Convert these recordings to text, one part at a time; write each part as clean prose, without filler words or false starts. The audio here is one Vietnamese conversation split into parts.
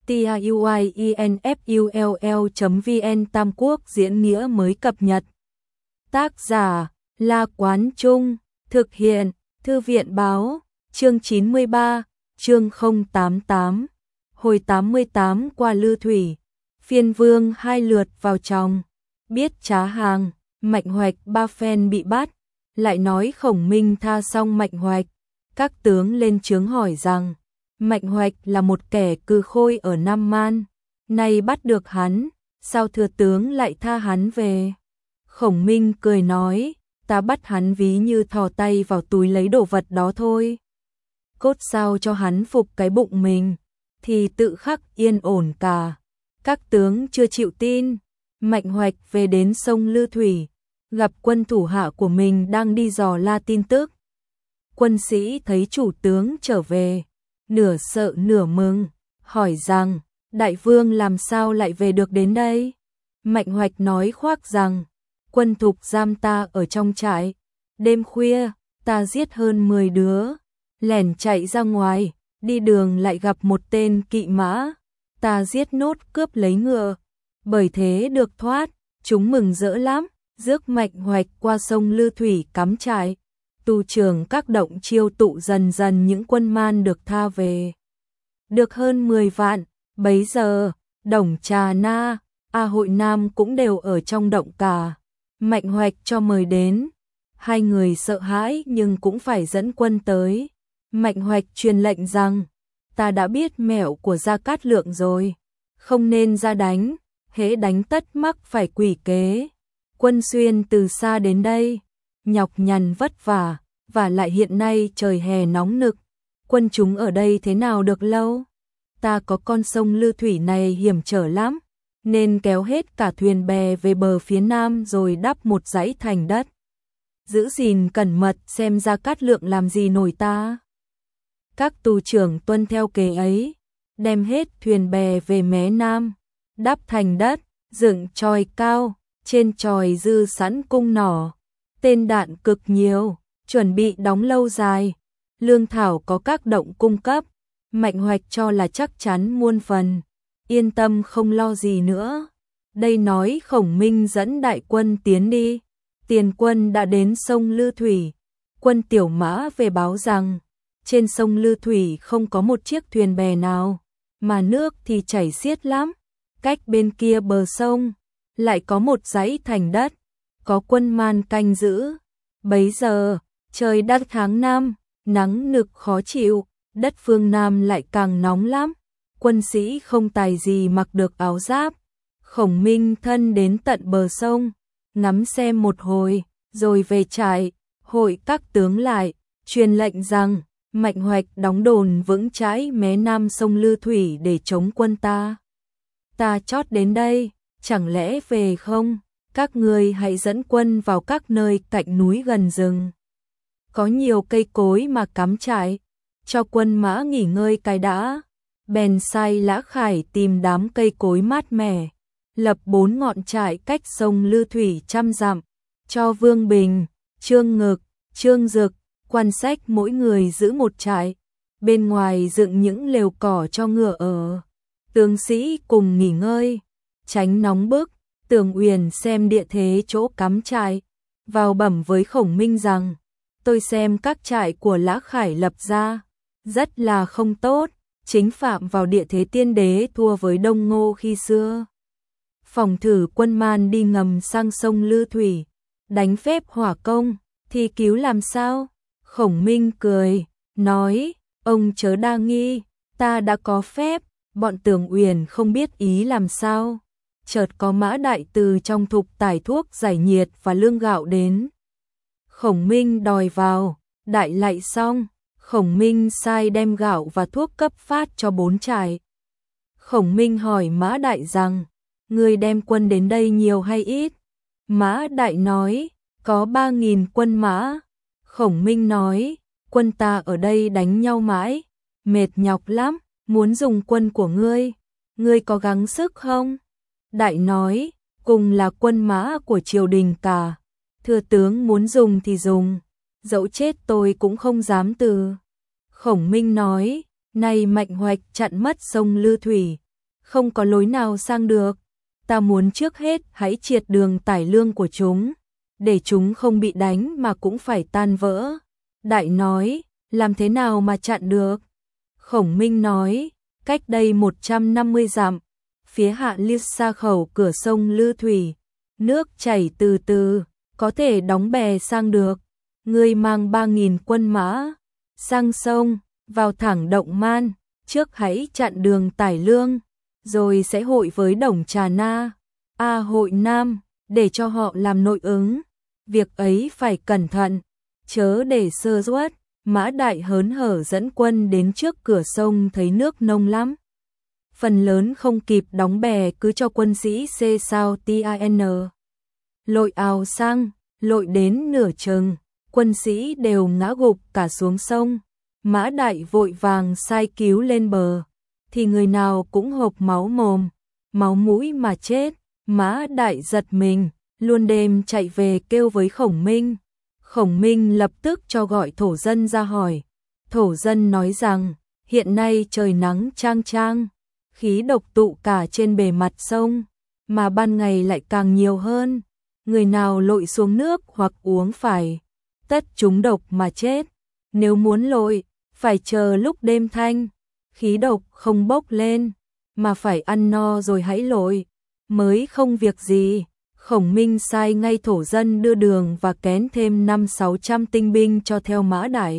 tiuinfull.vn Tam Quốc diễn nghĩa mới cập nhật. Tác giả La Quán Trung, thực hiện Thư viện Báo, chương 93, chương 088. Hồi 88 qua Lư Thủy, Phiên Vương hai lượt vào trong, biết trá hàng, Mạnh Hoạch ba phen bị bắt, lại nói Khổng Minh tha xong Mạnh Hoạch. Các tướng lên trướng hỏi rằng, Mạnh Hoạch là một kẻ cừ khôi ở Nam Man, nay bắt được hắn, sao thừa tướng lại tha hắn về? Khổng Minh cười nói, ta bắt hắn ví như thò tay vào túi lấy đồ vật đó thôi. Cốt sao cho hắn phục cái bụng mình, thì tự khắc yên ổn cả. Các tướng chưa chịu tin, Mạnh Hoạch về đến sông Lư Thủy, gặp quân thủ hạ của mình đang đi dò la tin tức. Quân sĩ thấy chủ tướng trở về, nửa sợ nửa mừng, hỏi rằng, đại vương làm sao lại về được đến đây? Mạnh Hoạch nói khoác rằng, quân thục giam ta ở trong trại, đêm khuya, ta giết hơn 10 đứa, lẻn chạy ra ngoài, đi đường lại gặp một tên kỵ mã, ta giết nốt cướp lấy ngựa, bởi thế được thoát, chúng mừng rỡ lắm, rước Mạnh Hoạch qua sông Lư Thủy cắm trại. Tu trưởng các động chiêu tụ dần dần những quân man được tha về. Được hơn 10 vạn, bấy giờ, Đồng Trà Na, A Hội Nam cũng đều ở trong động cả. Mạnh Hoạch cho mời đến, hai người sợ hãi nhưng cũng phải dẫn quân tới. Mạnh Hoạch truyền lệnh rằng, ta đã biết mẹo của Gia Cát Lượng rồi, không nên ra đánh, hễ đánh tất mắc phải quỷ kế. Quân xuyên từ xa đến đây, nhọc nhằn vất vả, và lại hiện nay trời hè nóng nực, quân chúng ở đây thế nào được lâu? Ta có con sông Lư Thủy này hiểm trở lắm, nên kéo hết cả thuyền bè về bờ phía nam rồi đắp một dãy thành đất. Giữ gìn cẩn mật xem Gia Cát Lượng làm gì nổi ta. Các tù trưởng tuân theo kế ấy, đem hết thuyền bè về mé nam, đắp thành đất, dựng chòi cao, trên chòi dư sẵn cung nỏ, tên đạn cực nhiều, chuẩn bị đóng lâu dài, lương thảo có các động cung cấp. Mạnh Hoạch cho là chắc chắn muôn phần, yên tâm không lo gì nữa. Đây nói Khổng Minh dẫn đại quân tiến đi, tiền quân đã đến sông Lư Thủy, quân Tiểu Mã về báo rằng, trên sông Lư Thủy không có một chiếc thuyền bè nào, mà nước thì chảy xiết lắm, cách bên kia bờ sông, lại có một dãy thành đất, có quân man canh giữ. Bấy giờ, trời đã tháng 5, nắng nực khó chịu, đất phương Nam lại càng nóng lắm, quân sĩ không tài gì mặc được áo giáp. Khổng Minh thân đến tận bờ sông, ngắm xem một hồi, rồi về trại, hội các tướng lại, truyền lệnh rằng, Mạnh Hoạch đóng đồn vững chãi mé nam sông Lư Thủy để chống quân ta. Ta chót đến đây, chẳng lẽ về không? Các ngươi hãy dẫn quân vào các nơi cạnh núi gần rừng. Có nhiều cây cối mà cắm trại, cho quân mã nghỉ ngơi cái đã. Bèn sai Lã Khải tìm đám cây cối mát mẻ, lập 4 ngọn trại cách sông Lư Thủy 100 dặm, cho Vương Bình, Trương Ngực, Trương Dực, Quan Sách mỗi người giữ một trại, bên ngoài dựng những lều cỏ cho ngựa ở. Tướng sĩ cùng nghỉ ngơi, tránh nóng bức. Tường Uyển xem địa thế chỗ cắm trại, vào bẩm với Khổng Minh rằng, tôi xem các trại của Lã Khải lập ra, rất là không tốt, chính phạm vào địa thế tiên đế thua với Đông Ngô khi xưa. Phòng thử quân man đi ngầm sang sông Lư Thủy, đánh phép hỏa công, thì cứu làm sao? Khổng Minh cười, nói, ông chớ đa nghi, ta đã có phép, bọn Tường Uyển không biết ý làm sao. Chợt có Mã Đại từ trong thục tải thuốc giải nhiệt và lương gạo đến. Khổng Minh đòi vào, đại lạy xong, Khổng Minh sai đem gạo và thuốc cấp phát cho 4 trại. Khổng Minh hỏi Mã Đại rằng, người đem quân đến đây nhiều hay ít? Mã Đại nói, có 3.000 quân mã. Khổng Minh nói, quân ta ở đây đánh nhau mãi, mệt nhọc lắm, muốn dùng quân của ngươi có gắng sức không? Đại nói, cùng là quân mã của triều đình cả, thừa tướng muốn dùng thì dùng, dẫu chết tôi cũng không dám từ. Khổng Minh nói, nay Mạnh Hoạch chặn mất sông Lư Thủy, không có lối nào sang được. Ta muốn trước hết hãy triệt đường tải lương của chúng, để chúng không bị đánh mà cũng phải tan vỡ. Đại nói, làm thế nào mà chặn được? Khổng Minh nói, cách đây 150 dặm, phía hạ liêu xa khẩu cửa sông Lư Thủy, nước chảy từ từ, có thể đóng bè sang được. Ngươi mang 3.000 quân mã, sang sông, vào thẳng Động Man, trước hãy chặn đường tải lương, rồi sẽ hội với Đồng Trà Na, Hội Nam, để cho họ làm nội ứng. Việc ấy phải cẩn thận, chớ để sơ suất. Mã Đại hớn hở dẫn quân đến trước cửa sông thấy nước nông lắm. Phần lớn không kịp đóng bè cứ cho quân sĩ C sao TAN. Lội ào sang, lội đến nửa chừng, quân sĩ đều ngã gục cả xuống sông. Mã Đại vội vàng sai cứu lên bờ, thì người nào cũng hộc máu mồm, máu mũi mà chết. Mã Đại giật mình, luôn đêm chạy về kêu với Khổng Minh. Khổng Minh lập tức cho gọi thổ dân ra hỏi. Thổ dân nói rằng, hiện nay trời nắng chang chang, khí độc tụ cả trên bề mặt sông, mà ban ngày lại càng nhiều hơn. Người nào lội xuống nước hoặc uống phải, tất chúng độc mà chết. Nếu muốn lội, phải chờ lúc đêm thanh, khí độc không bốc lên, mà phải ăn no rồi hãy lội, mới không việc gì. Khổng Minh sai ngay thổ dân đưa đường và kén thêm 500-600 tinh binh cho theo Mã Đại.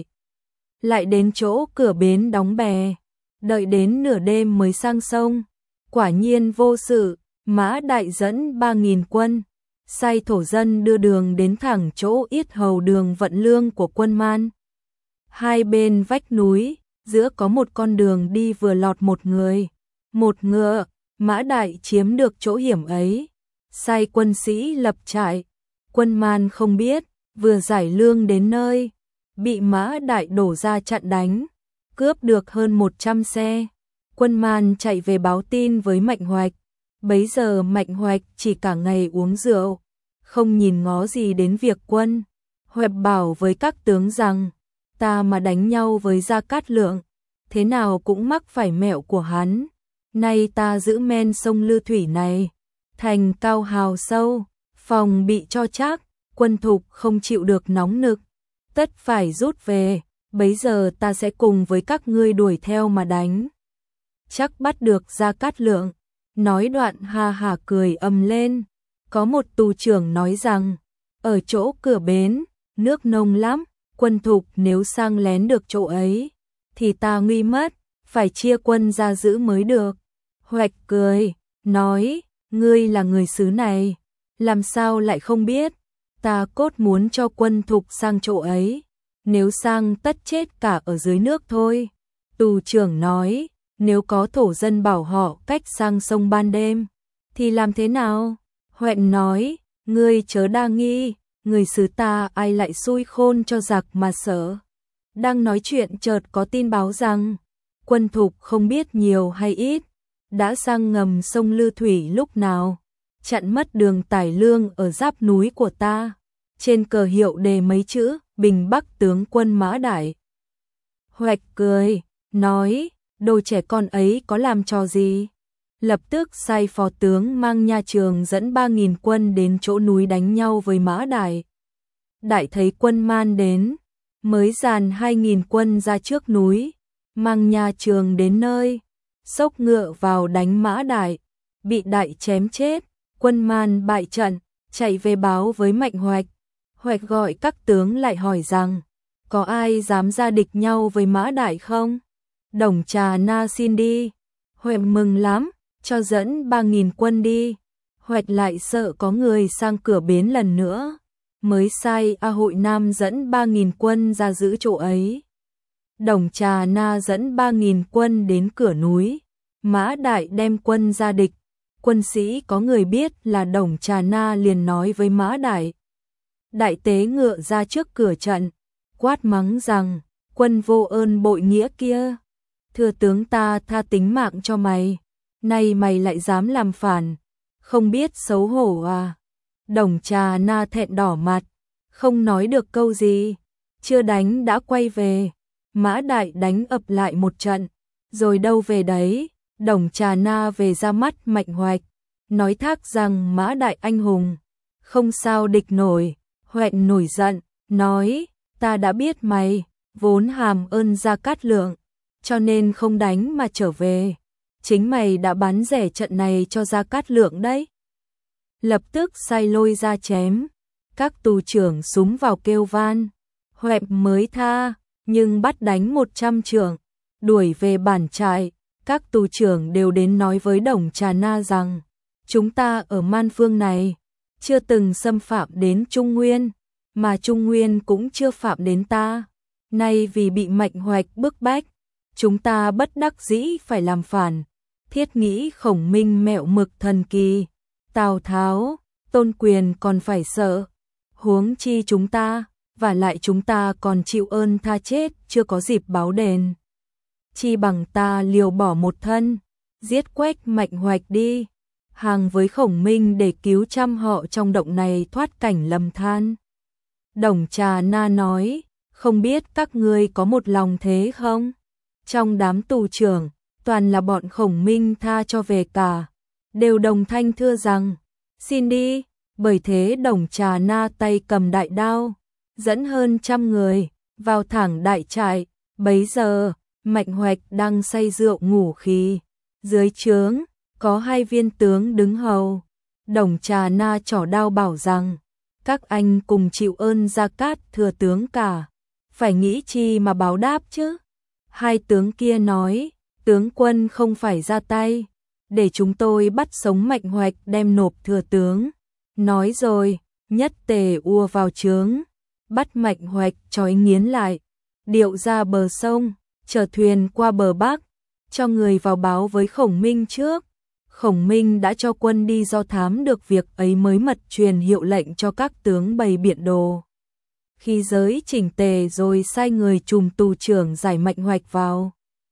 Lại đến chỗ cửa bến đóng bè, đợi đến nửa đêm mới sang sông. Quả nhiên vô sự, Mã Đại dẫn 3.000 quân, sai thổ dân đưa đường đến thẳng chỗ yết hầu đường vận lương của quân Man. Hai bên vách núi, giữa có một con đường đi vừa lọt một người, một ngựa. Mã Đại chiếm được chỗ hiểm ấy, sai quân sĩ lập trại. Quân Man không biết, vừa giải lương đến nơi, bị Mã Đại đổ ra chặn đánh, cướp được hơn 100 xe. Quân Man chạy về báo tin với Mạnh Hoạch. Bấy giờ Mạnh Hoạch chỉ cả ngày uống rượu, không nhìn ngó gì đến việc quân. Hoạch bảo với các tướng rằng, ta mà đánh nhau với Gia Cát Lượng, thế nào cũng mắc phải mẹo của hắn. Nay ta giữ men sông Lư Thủy này, thành cao hào sâu, phòng bị cho chắc, quân thục không chịu được nóng nực, tất phải rút về. Bấy giờ ta sẽ cùng với các ngươi đuổi theo mà đánh, chắc bắt được Gia Cát Lượng. Nói đoạn ha hả cười ầm lên. Có một tù trưởng nói rằng, ở chỗ cửa bến, nước nông lắm, quân thục nếu sang lén được chỗ ấy, thì ta nguy mất, phải chia quân ra giữ mới được. Hoạch cười, nói, ngươi là người xứ này, làm sao lại không biết, ta cốt muốn cho quân thục sang chỗ ấy, nếu sang tất chết cả ở dưới nước thôi. Tù trưởng nói, nếu có thổ dân bảo họ cách sang sông ban đêm, thì làm thế nào? Hoạch nói, ngươi chớ đa nghi, người xứ ta ai lại xui khôn cho giặc mà sợ. Đang nói chuyện chợt có tin báo rằng, quân thục không biết nhiều hay ít, đã sang ngầm sông Lư Thủy lúc nào, chặn mất đường tải lương ở giáp núi của ta. Trên cờ hiệu đề mấy chữ, Bình Bắc tướng quân Mã Đại. Hoạch cười, nói, đồ trẻ con ấy có làm trò gì? Lập tức sai phó tướng mang Nha Trường dẫn 3.000 quân đến chỗ núi đánh nhau với Mã Đại. Đại thấy quân Man đến, mới dàn 2.000 quân ra trước núi, mang Nha Trường đến nơi, xốc ngựa vào đánh Mã Đại, bị Đại chém chết. Quân Man bại trận, chạy về báo với Mạnh Hoạch. Hoạch gọi các tướng lại hỏi rằng, có ai dám ra địch nhau với Mã Đại không? Đồng Trà Na xin đi. Hoạch mừng lắm, cho dẫn 3.000 quân đi. Hoạch lại sợ có người sang cửa bến lần nữa, mới sai Hội Nam dẫn 3.000 quân ra giữ chỗ ấy. Đồng Trà Na dẫn 3.000 quân đến cửa núi, Mã Đại đem quân ra địch. Quân sĩ có người biết là Đồng Trà Na liền nói với Mã Đại. Đại tế ngựa ra trước cửa trận, quát mắng rằng, quân vô ơn bội nghĩa kia, thưa tướng ta tha tính mạng cho mày, nay mày lại dám làm phản, không biết xấu hổ à? Đồng Trà Na thẹn đỏ mặt, không nói được câu gì, chưa đánh đã quay về. Mã Đại đánh ập lại một trận, rồi đâu về đấy, Đồng Trà Na về ra mắt Mạnh Hoạch, nói thác rằng Mã đại anh hùng, không sao địch nổi. Hoẹn nổi giận, nói, ta đã biết mày, vốn hàm ơn Gia Cát Lượng, cho nên không đánh mà trở về. Chính mày đã bán rẻ trận này cho Gia Cát Lượng đấy. Lập tức sai lôi ra chém, các tù trưởng súng vào kêu van. Hoẹt mới tha, nhưng bắt đánh 100 trượng, đuổi về bản trại. Các tù trưởng đều đến nói với Đồng Trà Na rằng, chúng ta ở Man Phương này, chưa từng xâm phạm đến Trung Nguyên, mà Trung Nguyên cũng chưa phạm đến ta. Nay vì bị Mạnh Hoạch bức bách, chúng ta bất đắc dĩ phải làm phản. Thiết nghĩ Khổng Minh mẹo mực thần kỳ, Tào Tháo, Tôn Quyền còn phải sợ, huống chi chúng ta, và lại chúng ta còn chịu ơn tha chết chưa có dịp báo đền. Chi bằng ta liều bỏ một thân, giết quách Mạnh Hoạch đi, hàng với Khổng Minh để cứu trăm họ trong động này thoát cảnh lầm than. Đồng Trà Na nói, không biết các ngươi có một lòng thế không? Trong đám tù trưởng, toàn là bọn Khổng Minh tha cho về cả, đều đồng thanh thưa rằng, xin đi. Bởi thế Đồng Trà Na tay cầm đại đao, dẫn hơn 100 người, vào thẳng đại trại. Bấy giờ, Mạnh Hoạch đang say rượu ngủ khi, dưới trướng, có 2 viên tướng đứng hầu. Đồng Trà Na trỏ đao bảo rằng, các anh cùng chịu ơn Gia Cát thừa tướng cả, phải nghĩ chi mà báo đáp chứ. 2 tướng kia nói, tướng quân không phải ra tay, để chúng tôi bắt sống Mạnh Hoạch đem nộp thừa tướng. Nói rồi, nhất tề ùa vào trướng, bắt Mạnh Hoạch trói nghiến lại, điệu ra bờ sông, chở thuyền qua bờ Bắc, cho người vào báo với Khổng Minh trước. Khổng Minh đã cho quân đi do thám được việc ấy mới mật truyền hiệu lệnh cho các tướng bày biện đồ. Khi giới chỉnh tề rồi sai người trùm tù trưởng giải Mạnh Hoạch vào.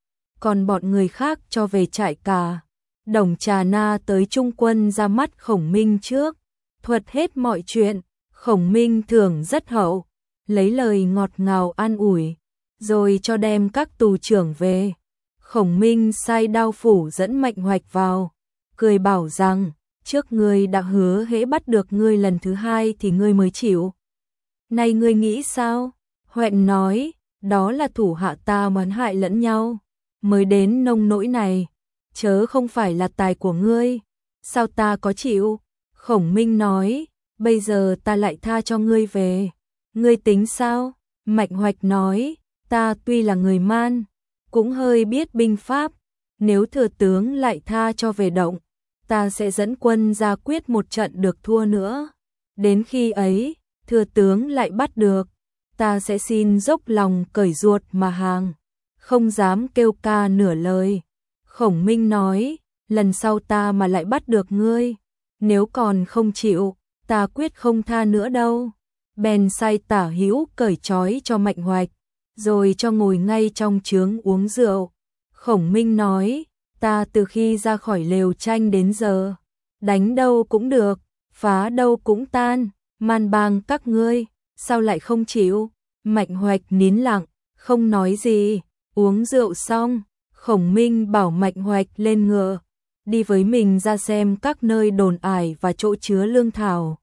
Còn bọn người khác cho về trại cả. Đồng Trà Na tới trung quân ra mắt Khổng Minh trước, thuật hết mọi chuyện. Khổng Minh thường rất hậu, lấy lời ngọt ngào an ủi, rồi cho đem các tù trưởng về. Khổng Minh sai Đao Phủ dẫn Mạnh Hoạch vào, cười bảo rằng, trước ngươi đã hứa hễ bắt được ngươi lần thứ 2 thì ngươi mới chịu. Này ngươi nghĩ sao? Hoẹn nói, đó là thủ hạ ta mẫn hại lẫn nhau, mới đến nông nỗi này, chớ không phải là tài của ngươi, sao ta có chịu? Khổng Minh nói, bây giờ ta lại tha cho ngươi về, ngươi tính sao? Mạnh Hoạch nói, ta tuy là người Man, cũng hơi biết binh pháp, nếu thừa tướng lại tha cho về động, ta sẽ dẫn quân ra quyết một trận được thua nữa. Đến khi ấy, thừa tướng lại bắt được, ta sẽ xin dốc lòng cởi ruột mà hàng, không dám kêu ca nửa lời. Khổng Minh nói, lần sau ta mà lại bắt được ngươi, nếu còn không chịu, ta quyết không tha nữa đâu. Bèn sai Tả Hữu cởi trói cho Mạnh Hoạch, rồi cho ngồi ngay trong trướng uống rượu. Khổng Minh nói, ta từ khi ra khỏi lều tranh đến giờ, đánh đâu cũng được, phá đâu cũng tan, man bang các ngươi, sao lại không chịu? Mạnh Hoạch nín lặng, không nói gì. Uống rượu xong, Khổng Minh bảo Mạnh Hoạch lên ngựa, đi với mình ra xem các nơi đồn ải và chỗ chứa lương thảo.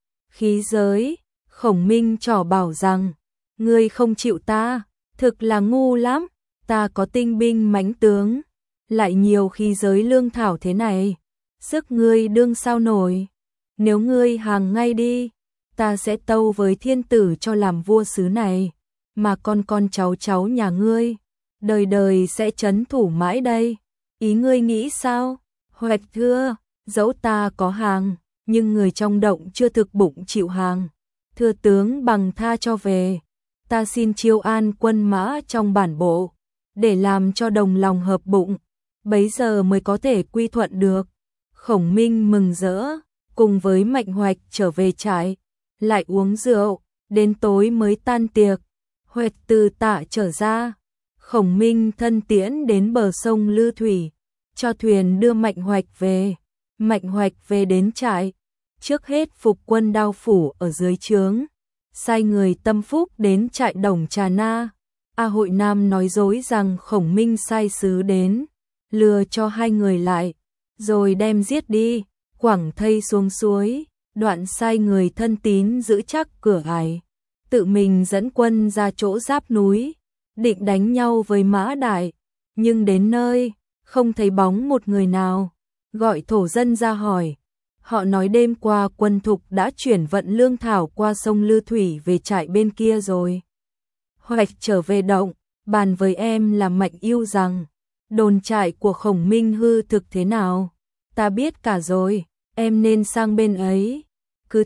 Khí giới, Khổng Minh trỏ bảo rằng, ngươi không chịu ta, thực là ngu lắm, ta có tinh binh mãnh tướng, lại nhiều khí giới lương thảo thế này, sức ngươi đương sao nổi. Nếu ngươi hàng ngay đi, ta sẽ tâu với thiên tử cho làm vua xứ này, mà con cháu nhà ngươi, đời đời sẽ trấn thủ mãi đây. Ý ngươi nghĩ sao? Hoạch thưa, dẫu ta có hàng, nhưng người trong động chưa thực bụng chịu hàng. Thưa tướng bằng tha cho về, ta xin chiêu an quân mã trong bản bộ, để làm cho đồng lòng hợp bụng, bấy giờ mới có thể quy thuận được. Khổng Minh mừng rỡ, cùng với Mạnh Hoạch trở về trại, lại uống rượu, đến tối mới tan tiệc. Hoạch từ Tạ trở ra, Khổng Minh thân tiễn đến bờ sông Lư Thủy, cho thuyền đưa Mạnh Hoạch về. Mạnh Hoạch về đến trại, trước hết phục quân Đao Phủ ở dưới trướng, sai người tâm phúc đến trại Đồng Trà Na. A Hội Nam nói dối rằng Khổng Minh sai sứ đến, lừa cho hai người lại, rồi đem giết đi, quẳng thây xuống suối, đoạn sai người thân tín giữ chắc cửa ải, tự mình dẫn quân ra chỗ giáp núi, định đánh nhau với Mã Đại, nhưng đến nơi, không thấy bóng một người nào, gọi thổ dân ra hỏi. Họ nói đêm qua quân thục đã chuyển vận lương thảo qua sông Lư Thủy về trại bên kia rồi. Hoạch trở về động, bàn với em là Mạnh Yêu rằng, đồn trại của Khổng Minh hư thực thế nào? Ta biết cả rồi, em nên sang bên ấy. Cứ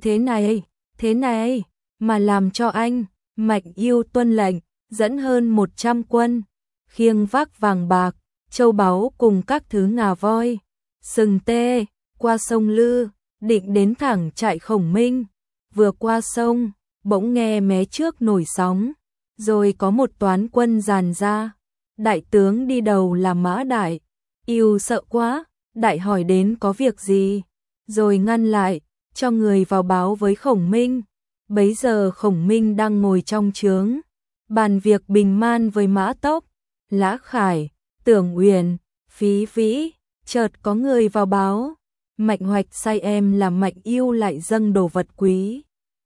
thế này, mà làm cho anh. Mạnh Yêu tuân lệnh, dẫn hơn 100 quân, khiêng vác vàng bạc, châu báu cùng các thứ ngà voi, sừng tê, qua sông Lư, định đến thẳng trại Khổng Minh. Vừa qua sông, bỗng nghe mé trước nổi sóng, rồi có một toán quân dàn ra. Đại tướng đi đầu là Mã Đại. Yêu sợ quá, Đại hỏi đến có việc gì, rồi ngăn lại, cho người vào báo với Khổng Minh. Bấy giờ Khổng Minh đang ngồi trong trướng, bàn việc bình man với Mã Tốc, Lã Khải, Tưởng Uyển, Phí Vĩ. Chợt có người vào báo, Mạnh Hoạch sai em là Mạnh Yêu lại dâng đồ vật quý.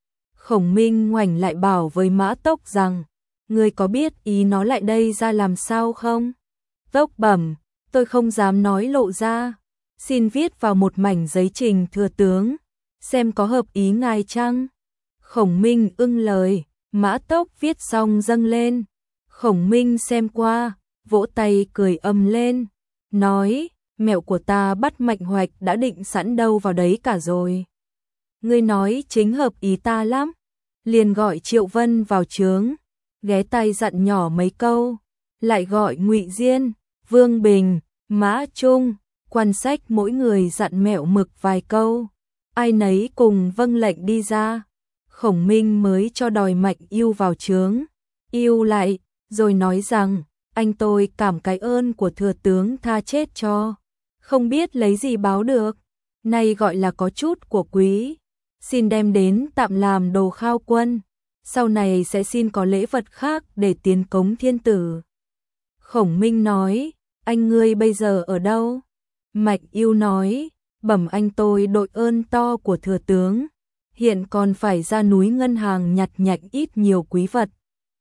Khổng Minh ngoảnh lại bảo với Mã Tốc rằng, ngươi có biết ý nó lại đây ra làm sao không? Tốc bẩm, tôi không dám nói lộ ra, xin viết vào một mảnh giấy trình thừa tướng, xem có hợp ý ngài chăng? Khổng Minh ưng lời, Mã Tốc viết xong dâng lên. Khổng Minh xem qua, vỗ tay cười ầm lên, nói, mẹo của ta bắt Mạnh Hoạch đã định sẵn đâu vào đấy cả rồi. Ngươi nói chính hợp ý ta lắm. Liền gọi Triệu Vân vào trướng, ghé tay dặn nhỏ mấy câu, lại gọi Ngụy Diên, Vương Bình, Mã Trung, Quan Sách mỗi người dặn mẹo mực vài câu, ai nấy cùng vâng lệnh đi ra. Khổng Minh mới cho đòi Mạnh Yêu vào trướng, yêu lại, rồi nói rằng, anh tôi cảm cái ơn của thừa tướng tha chết cho, không biết lấy gì báo được, nay gọi là có chút của quý, xin đem đến tạm làm đồ khao quân, sau này sẽ xin có lễ vật khác để tiến cống thiên tử. Khổng Minh nói, anh ngươi bây giờ ở đâu? Mạnh Yêu nói, bẩm anh tôi đội ơn to của thừa tướng, hiện còn phải ra núi ngân hàng nhặt nhạnh ít nhiều quý vật.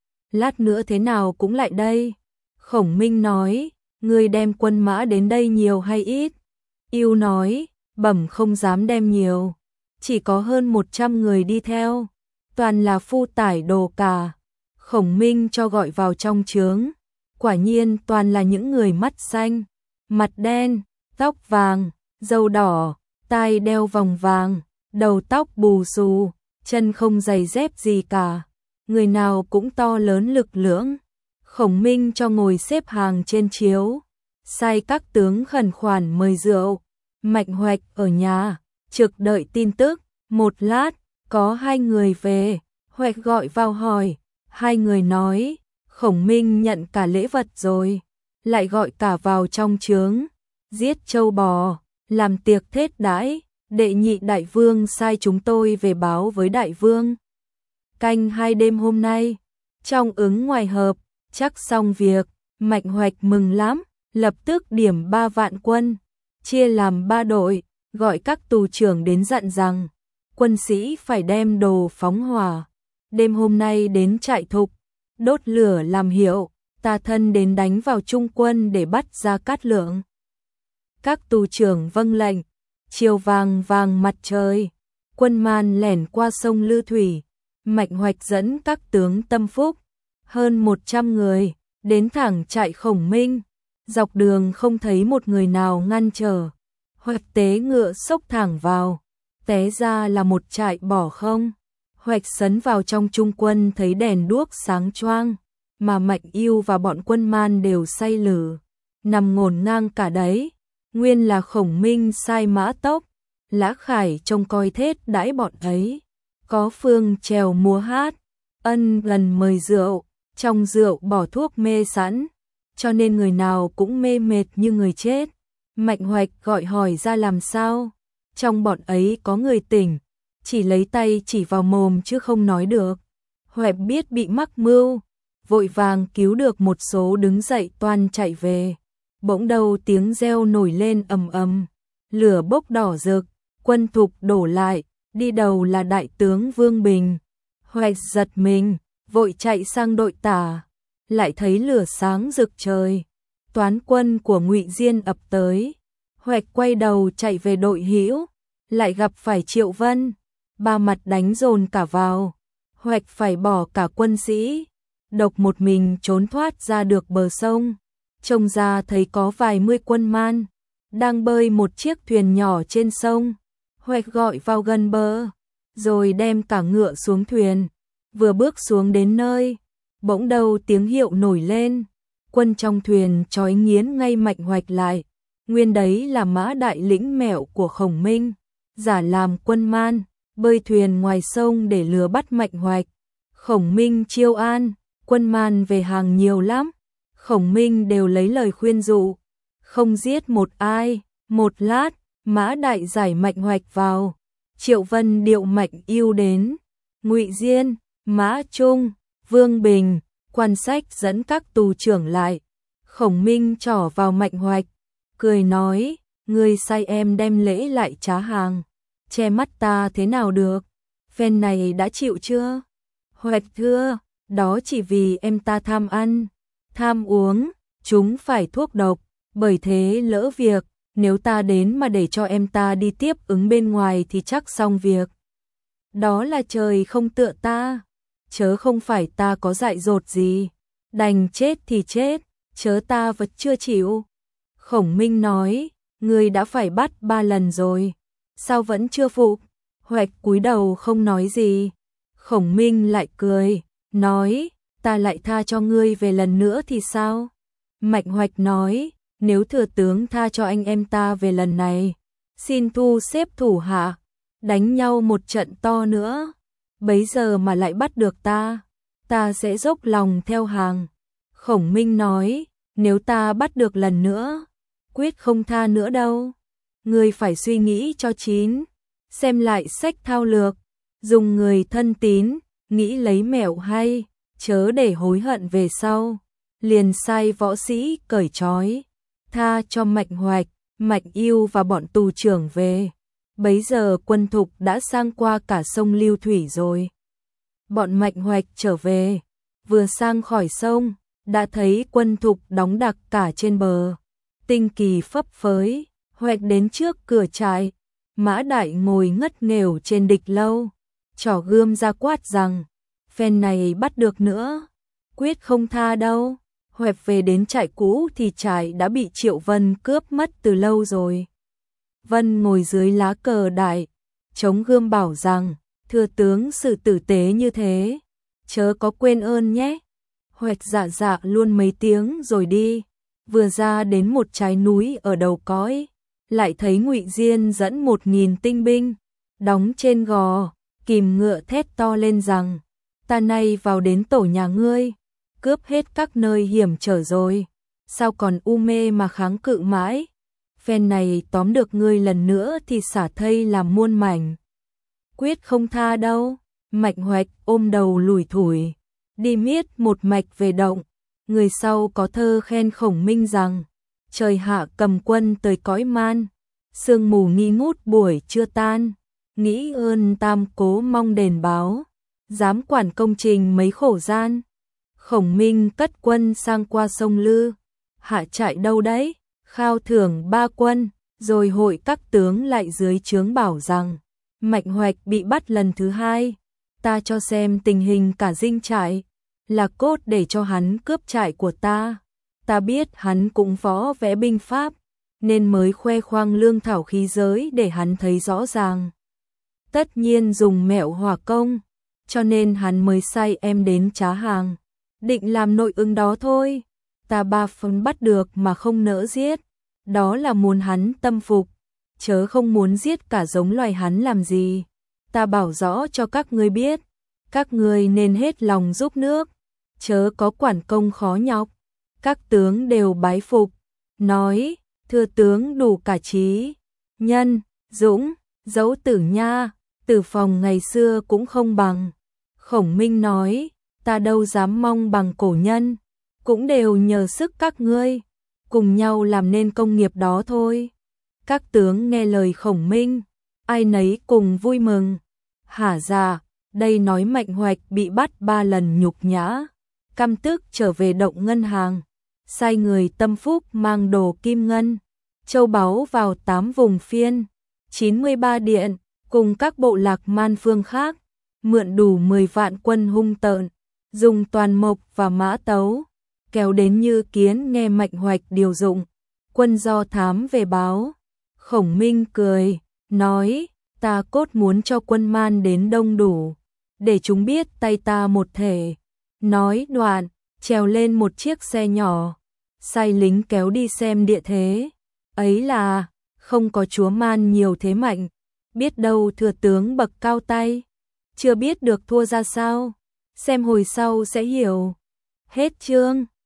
Lát nữa thế nào cũng lại đây. Khổng Minh nói, ngươi đem quân mã đến đây nhiều hay ít? Yêu nói, bẩm không dám đem nhiều, chỉ có hơn 100 người đi theo, toàn là phu tải đồ cả. Khổng Minh cho gọi vào trong trướng, quả nhiên toàn là những người mắt xanh, mặt đen, tóc vàng, râu đỏ, tai đeo vòng vàng, đầu tóc bù xù, chân không giày dép gì cả, người nào cũng to lớn lực lưỡng. Khổng Minh cho ngồi xếp hàng trên chiếu, sai các tướng khẩn khoản mời rượu. Mạnh Hoạch ở nhà, trực đợi tin tức. Một lát, có hai người về, Hoạch gọi vào hỏi, hai người nói, Khổng Minh nhận cả lễ vật rồi, lại gọi cả vào trong trướng, giết trâu bò, làm tiệc thết đãi, đệ nhị đại vương sai chúng tôi về báo với đại vương. Canh 2 đêm hôm nay, trong ứng ngoài hợp, chắc xong việc. Mạnh Hoạch mừng lắm, lập tức điểm 3 vạn quân, chia làm 3 đội, gọi các tù trưởng đến dặn rằng, quân sĩ phải đem đồ phóng hỏa, đêm hôm nay đến trại Thục, đốt lửa làm hiệu, ta thân đến đánh vào trung quân để bắt Gia Cát Lượng. Các tù trưởng vâng lệnh, chiều vàng vàng mặt trời, quân man lẻn qua sông Lư Thủy, Mạnh Hoạch dẫn các tướng tâm phúc, hơn 100 người, đến thẳng trại Khổng Minh, dọc đường không thấy một người nào ngăn trở, Hoạch tế ngựa xốc thẳng vào, té ra là một trại bỏ không. Hoạch sấn vào trong trung quân thấy đèn đuốc sáng choang, mà Mạnh Yêu và bọn quân man đều say lử, nằm ngổn ngang cả đấy. Nguyên là Khổng Minh sai Mã Tốc, Lã Khải trông coi thết đãi bọn ấy, có phương trèo múa hát, ân gần mời rượu, trong rượu bỏ thuốc mê sẵn, cho nên người nào cũng mê mệt như người chết. Mạnh Hoạch gọi hỏi ra làm sao, trong bọn ấy có người tỉnh, chỉ lấy tay chỉ vào mồm chứ không nói được. Hoạch biết bị mắc mưu, vội vàng cứu được một số đứng dậy toan chạy về. bỗng đầu tiếng reo nổi lên ầm ầm, lửa bốc đỏ rực, quân thục đổ lại, đi đầu là đại tướng Vương Bình. Hoạch giật mình, vội chạy sang đội tả, lại thấy lửa sáng rực trời. Toán quân của Ngụy Diên ập tới. Hoạch quay đầu chạy về đội hữu, lại gặp phải Triệu Vân, ba mặt đánh dồn cả vào. Hoạch phải bỏ cả quân sĩ, độc một mình trốn thoát ra được bờ sông. Trông ra thấy có vài mươi quân man đang bơi một chiếc thuyền nhỏ trên sông. Hoạch gọi vào gần bờ, rồi đem cả ngựa xuống thuyền. Vừa bước xuống đến nơi, bỗng đầu tiếng hiệu nổi lên. Quân trong thuyền trói nghiến ngay Mạnh Hoạch lại. Nguyên đấy là Mã Đại lĩnh mẹo của Khổng Minh, giả làm quân man, bơi thuyền ngoài sông để lừa bắt Mạnh Hoạch. Khổng Minh chiêu an, quân man về hàng nhiều lắm. Khổng Minh đều lấy lời khuyên dụ, không giết một ai. Một lát, Mã Đại giải Mạnh Hoạch vào. Triệu Vân điệu Mạnh Yêu đến. Ngụy Diên, Mã Trung, Vương Bình, Quan Sách dẫn các tù trưởng lại. Khổng Minh trỏ vào Mạnh Hoạch, cười nói, ngươi sai em đem lễ lại trá hàng, che mắt ta thế nào được, phen này đã chịu chưa? Hoạch thưa, đó chỉ vì em ta tham ăn, tham uống, chúng phải thuốc độc, bởi thế lỡ việc, nếu ta đến mà để cho em ta đi tiếp ứng bên ngoài thì chắc xong việc. Đó là trời không tựa ta, chớ không phải ta có dại dột gì, đành chết thì chết, chớ ta vật chưa chịu. Khổng Minh nói, ngươi đã phải bắt 3 lần rồi, sao vẫn chưa phục? Hoạch cúi đầu không nói gì. Khổng Minh lại cười, nói, ta lại tha cho ngươi về lần nữa thì sao? Mạnh Hoạch nói, nếu thừa tướng tha cho anh em ta về lần này, xin thu xếp thủ hạ, đánh nhau một trận to nữa. Bấy giờ mà lại bắt được ta sẽ dốc lòng theo hàng. Khổng Minh nói, nếu ta bắt được lần nữa, quyết không tha nữa đâu. Ngươi phải suy nghĩ cho chín, xem lại sách thao lược, dùng người thân tín, nghĩ lấy mẹo hay, chớ để hối hận về sau. Liền sai võ sĩ cởi trói, tha cho Mạnh Hoạch, Mạnh Yêu và bọn tù trưởng về. Bấy giờ quân thục đã sang qua cả sông Lưu Thủy rồi. Bọn Mạnh Hoạch trở về, vừa sang khỏi sông, đã thấy quân thục đóng đặc cả trên bờ. Tinh kỳ phấp phới, Hoạch đến trước cửa trại, Mã Đại ngồi ngất nghèo trên địch lâu, trỏ gươm ra quát rằng, phen này bắt được nữa, quyết không tha đâu. Hoạch về đến trại cũ thì trại đã bị Triệu Vân cướp mất từ lâu rồi. Vân ngồi dưới lá cờ đại, chống gươm bảo rằng, thưa tướng xử tử tế như thế, chớ có quên ơn nhé. Hoạch dạ dạ luôn mấy tiếng rồi đi, vừa ra đến một trái núi ở đầu cõi, lại thấy Ngụy Diên dẫn 1000 tinh binh, đóng trên gò, kìm ngựa thét to lên rằng, ta nay vào đến tổ nhà ngươi, cướp hết các nơi hiểm trở rồi, sao còn u mê mà kháng cự mãi? Phen này tóm được ngươi lần nữa thì xả thây làm muôn mảnh, quyết không tha đâu. Mạnh Hoạch ôm đầu lủi thủi, đi miết một mạch về động. Người sau có thơ khen Khổng Minh rằng, trời hạ cầm quân tới cõi man, sương mù nghi ngút buổi chưa tan, nghĩ ơn tam cố mong đền báo, dám quản công trình mấy khổ gian. Khổng Minh cất quân sang qua sông Lư, hạ trại đâu đấy, khao thưởng 3 quân, rồi hội các tướng lại dưới trướng bảo rằng, Mạnh Hoạch bị bắt lần thứ 2, ta cho xem tình hình cả dinh trại, là cốt để cho hắn cướp trại của ta. Ta biết hắn cũng võ vẽ binh pháp, nên mới khoe khoang lương thảo khí giới để hắn thấy rõ ràng. Tất nhiên dùng mẹo hỏa công, cho nên hắn mới sai em đến trá hàng, định làm nội ứng đó thôi. Ta 3 phần bắt được mà không nỡ giết, đó là muốn hắn tâm phục, chớ không muốn giết cả giống loài hắn làm gì. Ta bảo rõ cho các ngươi biết, các ngươi nên hết lòng giúp nước, chớ có quản công khó nhọc. Các tướng đều bái phục, nói, thưa tướng đủ cả trí, nhân, dũng, dẫu Tử Nha, Tử Phòng ngày xưa cũng không bằng. Khổng Minh nói, ta đâu dám mong bằng cổ nhân, cũng đều nhờ sức các ngươi. cùng nhau làm nên công nghiệp đó thôi. Các tướng nghe lời Khổng Minh, ai nấy cùng vui mừng. Hả dạ, đây nói Mạnh Hoạch bị bắt 3 lần nhục nhã, căm tức trở về động ngân hàng, sai người tâm phúc mang đồ kim ngân, châu báu vào 8 vùng phiên, 93 điện, cùng các bộ lạc man phương khác, mượn đủ 10 vạn quân hung tợn, dùng toàn mộc và mã tấu, kéo đến Như Kiến nghe Mạnh Hoạch điều dụng, quân do thám về báo. Khổng Minh cười, nói, ta cốt muốn cho quân man đến đông đủ, để chúng biết tay ta một thể. Nói đoạn, trèo lên một chiếc xe nhỏ, sai lính kéo đi xem địa thế. Ấy là, không có chúa man nhiều thế mạnh, biết đâu thừa tướng bậc cao tay, chưa biết được thua ra sao, xem hồi sau sẽ hiểu. Hết chương.